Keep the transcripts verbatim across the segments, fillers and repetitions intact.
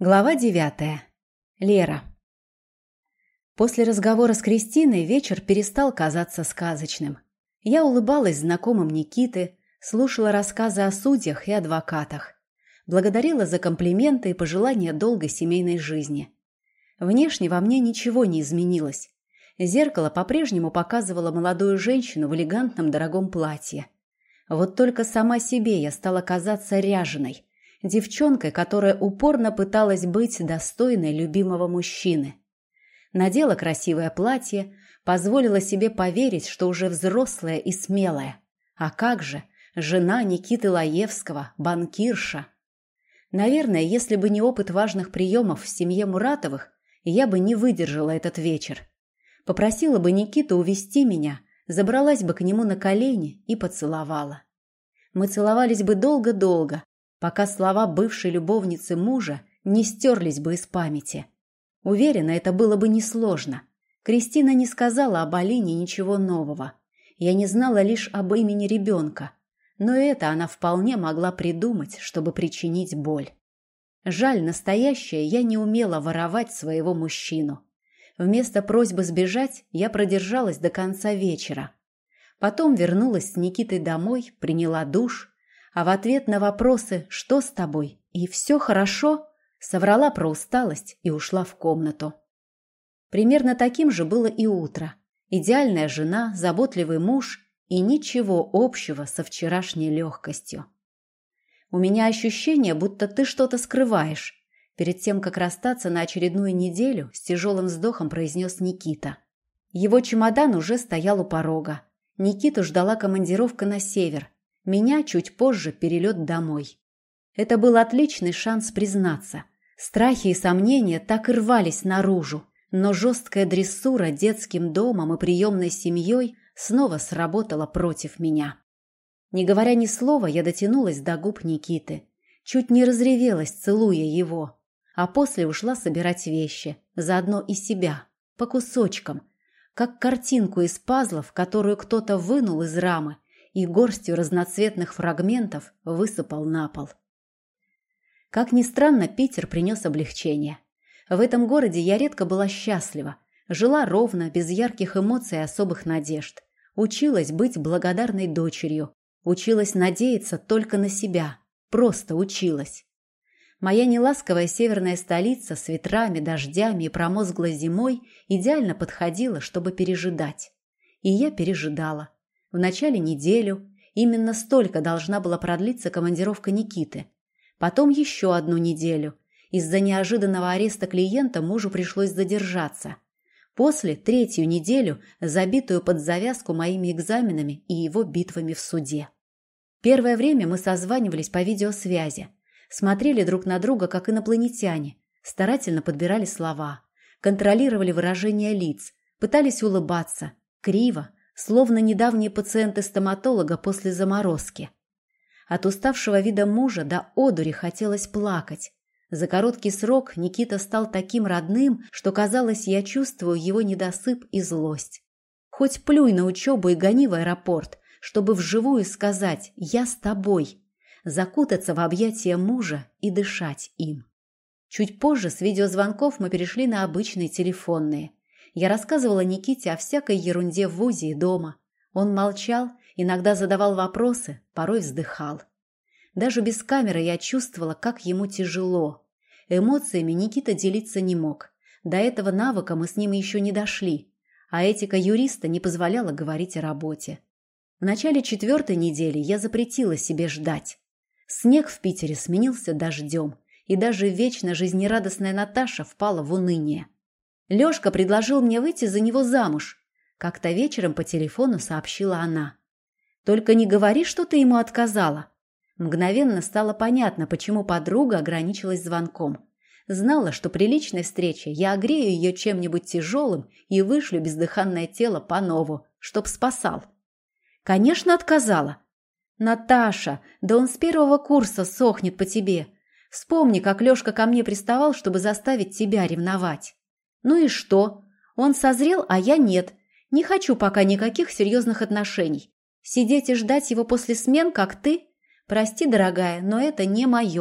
Глава девятая. Лера. После разговора с Кристиной вечер перестал казаться сказочным. Я улыбалась знакомым Никиты, слушала рассказы о судьях и адвокатах. Благодарила за комплименты и пожелания долгой семейной жизни. Внешне во мне ничего не изменилось. Зеркало по-прежнему показывало молодую женщину в элегантном дорогом платье. Вот только сама себе я стала казаться ряженой, девчонкой, которая упорно пыталась быть достойной любимого мужчины. Надела красивое платье, позволила себе поверить, что уже взрослая и смелая. А как же, жена Никиты Лаевского, банкирша. Наверное, если бы не опыт важных приемов в семье Муратовых, я бы не выдержала этот вечер. Попросила бы Никиту увезти меня, забралась бы к нему на колени и поцеловала. Мы целовались бы долго-долго, пока слова бывшей любовницы мужа не стерлись бы из памяти. Уверена, это было бы несложно. Кристина не сказала об Алине ничего нового. Я не знала лишь об имени ребенка. Но это она вполне могла придумать, чтобы причинить боль. Жаль, настоящее я не умела воровать своего мужчину. Вместо просьбы сбежать я продержалась до конца вечера. Потом вернулась с Никитой домой, приняла душ, а в ответ на вопросы «что с тобой?» и «все хорошо?» соврала про усталость и ушла в комнату. Примерно таким же было и утро. Идеальная жена, заботливый муж и ничего общего со вчерашней легкостью. «У меня ощущение, будто ты что-то скрываешь», перед тем, как расстаться на очередную неделю, с тяжелым вздохом произнес Никита. Его чемодан уже стоял у порога. Никиту ждала командировка на север. Меня чуть позже перелет домой. Это был отличный шанс признаться. Страхи и сомнения так и рвались наружу, но жесткая дрессура детским домом и приемной семьей снова сработала против меня. Не говоря ни слова, я дотянулась до губ Никиты. Чуть не разревелась, целуя его. А после ушла собирать вещи, заодно и себя, по кусочкам, как картинку из пазлов, которую кто-то вынул из рамы и горстью разноцветных фрагментов высыпал на пол. Как ни странно, Питер принес облегчение. В этом городе я редко была счастлива, жила ровно, без ярких эмоций и особых надежд. Училась быть благодарной дочерью, училась надеяться только на себя, просто училась. Моя неласковая северная столица с ветрами, дождями и промозглой зимой идеально подходила, чтобы пережидать. И я пережидала. В начале неделю, именно столько должна была продлиться командировка Никиты. Потом еще одну неделю. Из-за неожиданного ареста клиента мужу пришлось задержаться. После третью неделю, забитую под завязку моими экзаменами и его битвами в суде. Первое время мы созванивались по видеосвязи. Смотрели друг на друга, как инопланетяне. Старательно подбирали слова. Контролировали выражения лиц. Пытались улыбаться. Криво. Словно недавние пациенты стоматолога после заморозки. От уставшего вида мужа до одури хотелось плакать. За короткий срок Никита стал таким родным, что, казалось, я чувствую его недосып и злость. Хоть плюй на учебу и гони в аэропорт, чтобы вживую сказать «я с тобой», закутаться в объятия мужа и дышать им. Чуть позже с видеозвонков мы перешли на обычные телефонные. Я рассказывала Никите о всякой ерунде в вузе и дома. Он молчал, иногда задавал вопросы, порой вздыхал. Даже без камеры я чувствовала, как ему тяжело. Эмоциями Никита делиться не мог. До этого навыка мы с ним еще не дошли, а этика юриста не позволяла говорить о работе. В начале четвертой недели я запретила себе ждать. Снег в Питере сменился дождем, и даже вечно жизнерадостная Наташа впала в уныние. Лешка предложил мне выйти за него замуж. Как-то вечером по телефону сообщила она. «Только не говори, что ты ему отказала». Мгновенно стало понятно, почему подруга ограничилась звонком. Знала, что при личной встрече я огрею ее чем-нибудь тяжелым и вышлю бездыханное тело по нову, чтоб спасал. «Конечно, отказала». «Наташа, да он с первого курса сохнет по тебе. Вспомни, как Лешка ко мне приставал, чтобы заставить тебя ревновать». «Ну и что? Он созрел, а я нет. Не хочу пока никаких серьезных отношений. Сидеть и ждать его после смен, как ты? Прости, дорогая, но это не мое.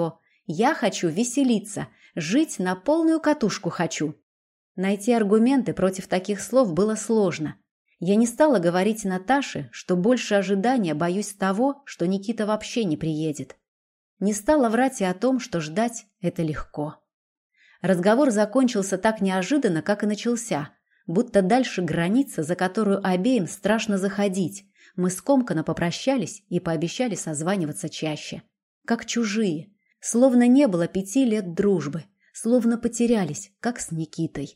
Я хочу веселиться, жить на полную катушку хочу. Найти аргументы против таких слов было сложно. Я не стала говорить Наташе, что больше ожидания боюсь того, что Никита вообще не приедет. Не стала врать и о том, что ждать – это легко. Разговор закончился так неожиданно, как и начался, будто дальше граница, за которую обеим страшно заходить. Мы скомканно попрощались и пообещали созваниваться чаще. Как чужие, словно не было пяти лет дружбы, словно потерялись, как с Никитой.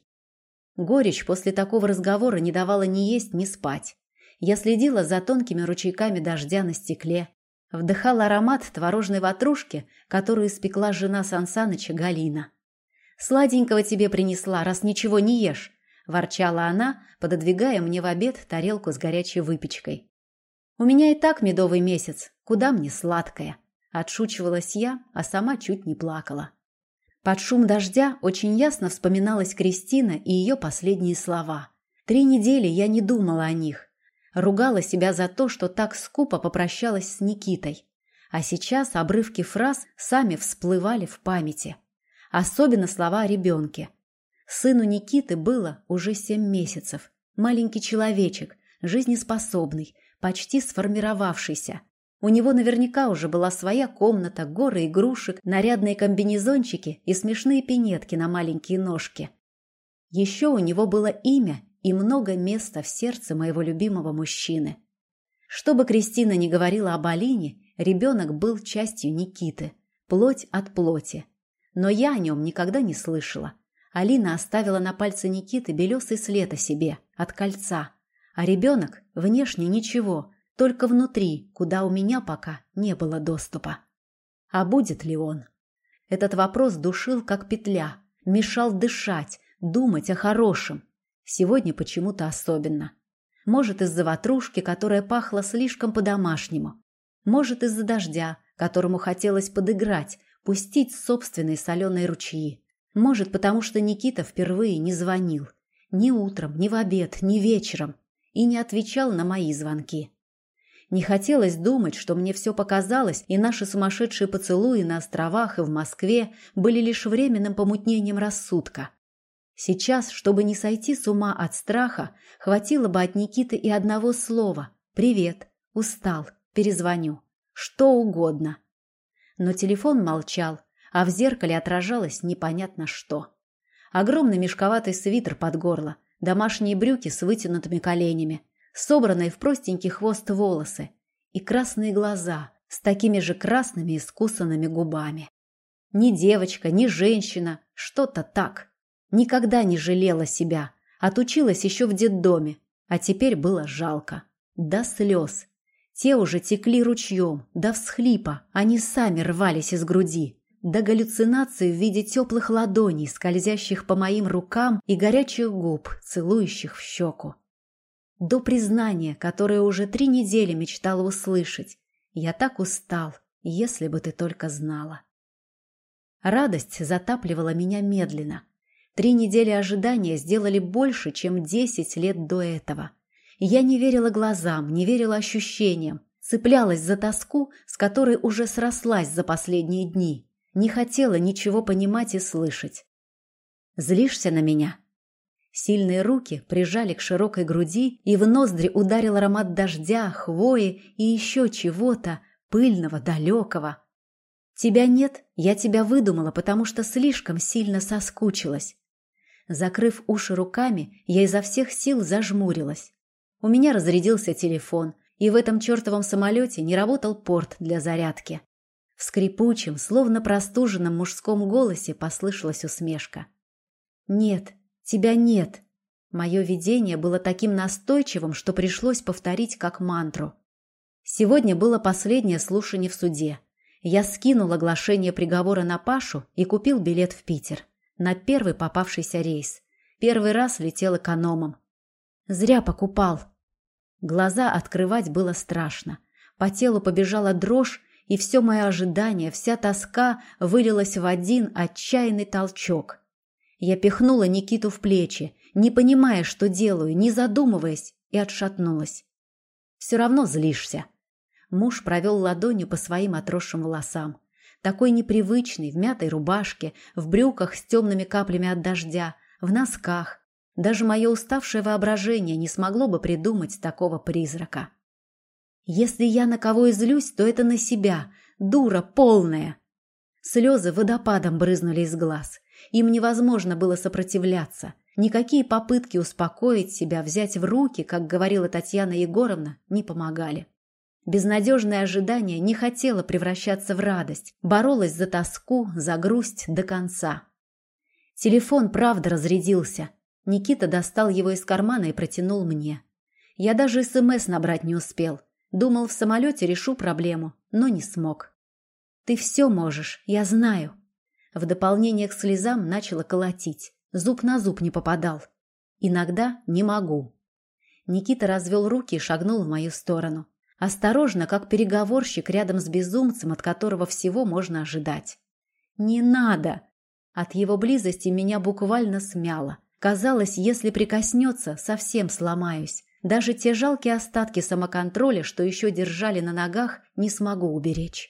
Горечь после такого разговора не давала ни есть, ни спать. Я следила за тонкими ручейками дождя на стекле, вдыхала аромат творожной ватрушки, которую испекла жена Сан Саныча Галина. «Сладенького тебе принесла, раз ничего не ешь», – ворчала она, пододвигая мне в обед тарелку с горячей выпечкой. «У меня и так медовый месяц, куда мне сладкое?» – отшучивалась я, а сама чуть не плакала. Под шум дождя очень ясно вспоминалась Кристина и ее последние слова. Три недели я не думала о них. Ругала себя за то, что так скупо попрощалась с Никитой. А сейчас обрывки фраз сами всплывали в памяти. Особенно слова о ребенке. Сыну Никиты было уже семь месяцев. Маленький человечек, жизнеспособный, почти сформировавшийся. У него наверняка уже была своя комната, горы игрушек, нарядные комбинезончики и смешные пинетки на маленькие ножки. Еще у него было имя и много места в сердце моего любимого мужчины. Что бы Кристина ни говорила об Алине, ребенок был частью Никиты, плоть от плоти. Но я о нем никогда не слышала. Алина оставила на пальце Никиты белесый след о себе, от кольца. А ребенок внешне ничего, только внутри, куда у меня пока не было доступа. А будет ли он? Этот вопрос душил, как петля, мешал дышать, думать о хорошем. Сегодня почему-то особенно. Может, из-за ватрушки, которая пахла слишком по-домашнему. Может, из-за дождя, которому хотелось подыграть, пустить собственные соленые ручьи. Может, потому что Никита впервые не звонил. Ни утром, ни в обед, ни вечером. И не отвечал на мои звонки. Не хотелось думать, что мне все показалось, и наши сумасшедшие поцелуи на островах и в Москве были лишь временным помутнением рассудка. Сейчас, чтобы не сойти с ума от страха, хватило бы от Никиты и одного слова «Привет, устал, перезвоню», что угодно. Но телефон молчал, а в зеркале отражалось непонятно что. Огромный мешковатый свитер под горло, домашние брюки с вытянутыми коленями, собранные в простенький хвост волосы и красные глаза с такими же красными искусанными губами. Ни девочка, ни женщина, что-то так. Никогда не жалела себя, отучилась еще в детдоме, а теперь было жалко. До слез. Те уже текли ручьем, до всхлипа, они сами рвались из груди, до галлюцинаций в виде теплых ладоней, скользящих по моим рукам и горячих губ, целующих в щеку. До признания, которое уже три недели мечтала услышать. Я так устал, если бы ты только знала. Радость затапливала меня медленно. Три недели ожидания сделали больше, чем десять лет до этого. Я не верила глазам, не верила ощущениям, цеплялась за тоску, с которой уже срослась за последние дни, не хотела ничего понимать и слышать. «Злишься на меня?» Сильные руки прижали к широкой груди, и в ноздри ударил аромат дождя, хвои и еще чего-то пыльного, далекого. «Тебя нет, я тебя выдумала, потому что слишком сильно соскучилась». Закрыв уши руками, я изо всех сил зажмурилась. У меня разрядился телефон, и в этом чертовом самолете не работал порт для зарядки. В скрипучем, словно простуженном мужском голосе послышалась усмешка. «Нет, тебя нет». Мое видение было таким настойчивым, что пришлось повторить как мантру. Сегодня было последнее слушание в суде. Я скинул оглашение приговора на Пашу и купил билет в Питер. На первый попавшийся рейс. Первый раз летел экономом. Зря покупал. Глаза открывать было страшно. По телу побежала дрожь, и все мое ожидание, вся тоска вылилась в один отчаянный толчок. Я пихнула Никиту в плечи, не понимая, что делаю, не задумываясь, и отшатнулась. Все равно злишься. Муж провел ладонью по своим отросшим волосам. Такой непривычный, в мятой рубашке, в брюках с темными каплями от дождя, в носках. Даже мое уставшее воображение не смогло бы придумать такого призрака. Если я на кого и злюсь, то это на себя, дура полная. Слезы водопадом брызнули из глаз. Им невозможно было сопротивляться. Никакие попытки успокоить себя, взять в руки, как говорила Татьяна Егоровна, не помогали. Безнадежное ожидание не хотело превращаться в радость, боролось за тоску, за грусть до конца. Телефон правда разрядился. Никита достал его из кармана и протянул мне. Я даже СМС набрать не успел. Думал, в самолете решу проблему, но не смог. «Ты все можешь, я знаю». В дополнение к слезам начало колотить. Зуб на зуб не попадал. Иногда не могу. Никита развел руки и шагнул в мою сторону. Осторожно, как переговорщик рядом с безумцем, от которого всего можно ожидать. «Не надо!» От его близости меня буквально смяло. Казалось, если прикоснется, совсем сломаюсь. Даже те жалкие остатки самоконтроля, что еще держали на ногах, не смогу уберечь.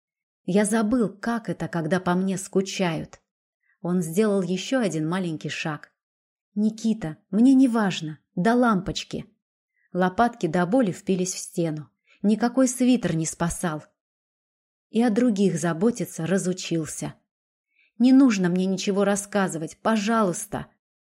Я забыл, как это, когда по мне скучают. Он сделал еще один маленький шаг. «Никита, мне не важно, до лампочки». Лопатки до боли впились в стену. Никакой свитер не спасал. И о других заботиться разучился. «Не нужно мне ничего рассказывать, пожалуйста».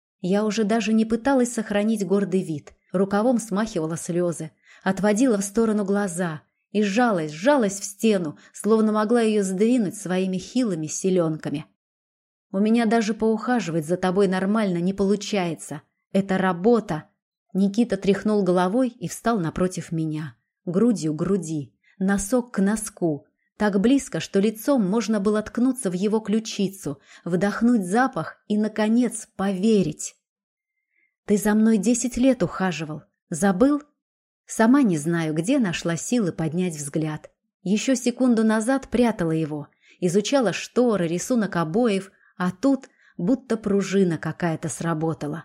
Я уже даже не пыталась сохранить гордый вид. Рукавом смахивала слезы, отводила в сторону глаза и сжалась, сжалась в стену, словно могла ее сдвинуть своими хилыми силенками. «У меня даже поухаживать за тобой нормально не получается. Это работа». Никита тряхнул головой и встал напротив меня. Грудью к груди, носок к носку. Так близко, что лицом можно было ткнуться в его ключицу, вдохнуть запах и, наконец, поверить. «Ты за мной десять лет ухаживал. Забыл?» Сама не знаю, где нашла силы поднять взгляд. Еще секунду назад прятала его, изучала шторы, рисунок обоев, а тут будто пружина какая-то сработала.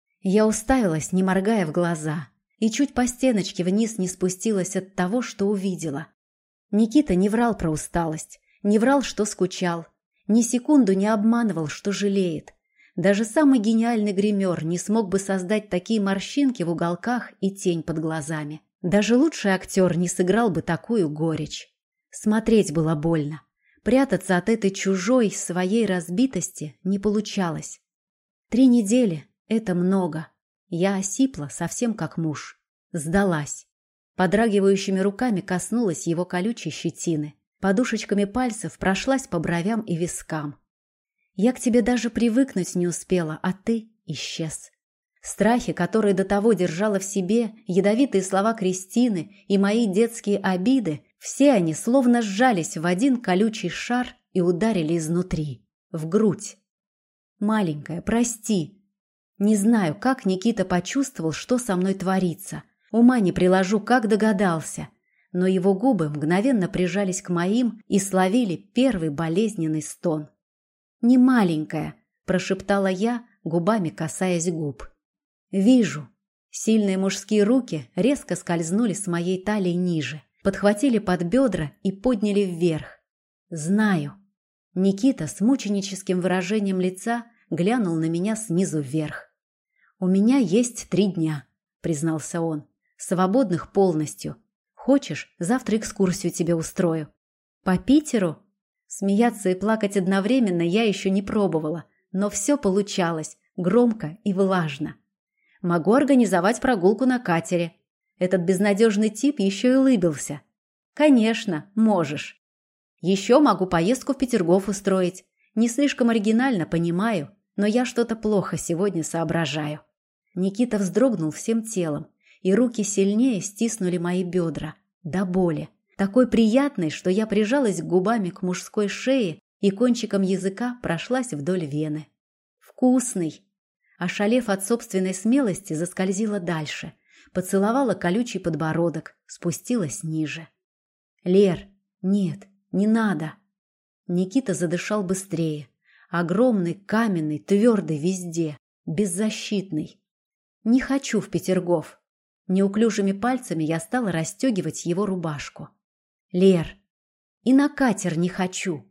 Я уставилась, не моргая в глаза, и чуть по стеночке вниз не спустилась от того, что увидела. Никита не врал про усталость, не врал, что скучал, ни секунду не обманывал, что жалеет. Даже самый гениальный гример не смог бы создать такие морщинки в уголках и тень под глазами. Даже лучший актер не сыграл бы такую горечь. Смотреть было больно. Прятаться от этой чужой, своей разбитости не получалось. Три недели — это много. Я осипла, совсем как муж. Сдалась. Подрагивающими руками коснулась его колючей щетины. Подушечками пальцев прошлась по бровям и вискам. Я к тебе даже привыкнуть не успела, а ты исчез. Страхи, которые до того держала в себе, ядовитые слова Кристины и мои детские обиды, все они словно сжались в один колючий шар и ударили изнутри, в грудь. «Маленькая, прости». Не знаю, как Никита почувствовал, что со мной творится. Ума не приложу, как догадался. Но его губы мгновенно прижались к моим и словили первый болезненный стон. «Не маленькая», – прошептала я, губами касаясь губ. «Вижу». Сильные мужские руки резко скользнули с моей талии ниже, подхватили под бедра и подняли вверх. «Знаю». Никита с мученическим выражением лица глянул на меня снизу вверх. «У меня есть три дня», – признался он, – «свободных полностью. Хочешь, завтра экскурсию тебе устрою». «По Питеру?» Смеяться и плакать одновременно я еще не пробовала, но все получалось, громко и влажно. «Могу организовать прогулку на катере». Этот безнадежный тип еще и улыбился. «Конечно, можешь». «Еще могу поездку в Петергоф устроить. Не слишком оригинально, понимаю, но я что-то плохо сегодня соображаю». Никита вздрогнул всем телом, и руки сильнее стиснули мои бедра, до боли. Такой приятной, что я прижалась губами к мужской шее и кончиком языка прошлась вдоль вены. «Вкусный!» Ошалев от собственной смелости, заскользила дальше, поцеловала колючий подбородок, спустилась ниже. «Лер, нет, не надо!» Никита задышал быстрее. Огромный, каменный, твердый везде, беззащитный. «Не хочу в Петергоф». Неуклюжими пальцами я стала расстегивать его рубашку. «Лер, и на катер не хочу.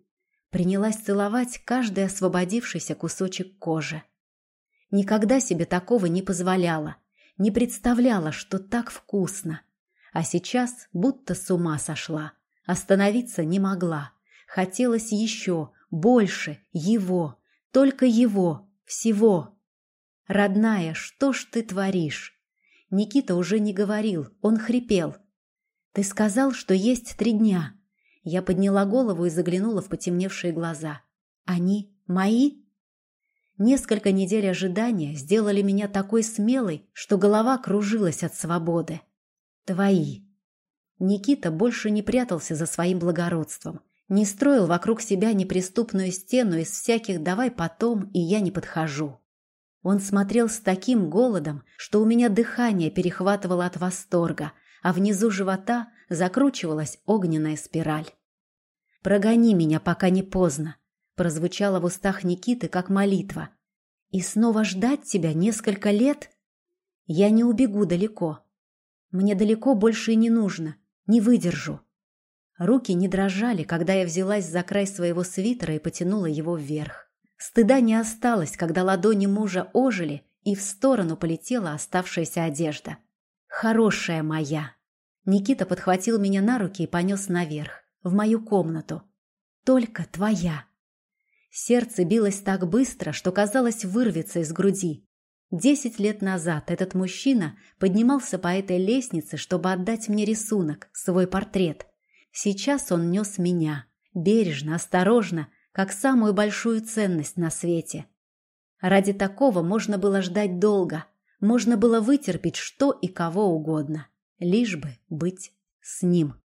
Принялась целовать каждый освободившийся кусочек кожи. Никогда себе такого не позволяла, не представляла, что так вкусно. А сейчас будто с ума сошла. Остановиться не могла. Хотелось еще, больше, его, только его, всего. «Родная, что ж ты творишь?» Никита уже не говорил, он хрипел. «Ты сказал, что есть три дня». Я подняла голову и заглянула в потемневшие глаза. «Они мои?» Несколько недель ожидания сделали меня такой смелой, что голова кружилась от свободы. «Твои». Никита больше не прятался за своим благородством, не строил вокруг себя неприступную стену из всяких «давай потом» и «я не подхожу». Он смотрел с таким голодом, что у меня дыхание перехватывало от восторга, а внизу живота закручивалась огненная спираль. «Прогони меня, пока не поздно», прозвучало в устах Никиты как молитва. «И снова ждать тебя несколько лет? Я не убегу далеко. Мне далеко больше и не нужно, не выдержу». Руки не дрожали, когда я взялась за край своего свитера и потянула его вверх. Стыда не осталось, когда ладони мужа ожили, и в сторону полетела оставшаяся одежда. «Хорошая моя!» Никита подхватил меня на руки и понес наверх, в мою комнату. «Только твоя!» Сердце билось так быстро, что, казалось, вырвется из груди. Десять лет назад этот мужчина поднимался по этой лестнице, чтобы отдать мне рисунок, свой портрет. Сейчас он нес меня, бережно, осторожно, как самую большую ценность на свете. Ради такого можно было ждать долго, можно было вытерпеть что и кого угодно, лишь бы быть с ним.